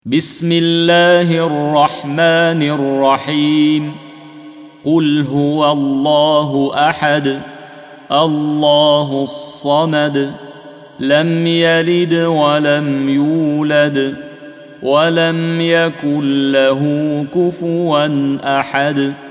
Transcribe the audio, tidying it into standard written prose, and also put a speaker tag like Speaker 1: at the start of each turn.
Speaker 1: بسم الله الرحمن الرحيم. قل هو الله أحد الله الصمد لم يلد ولم يولد ولم يكن له كفوا أحد.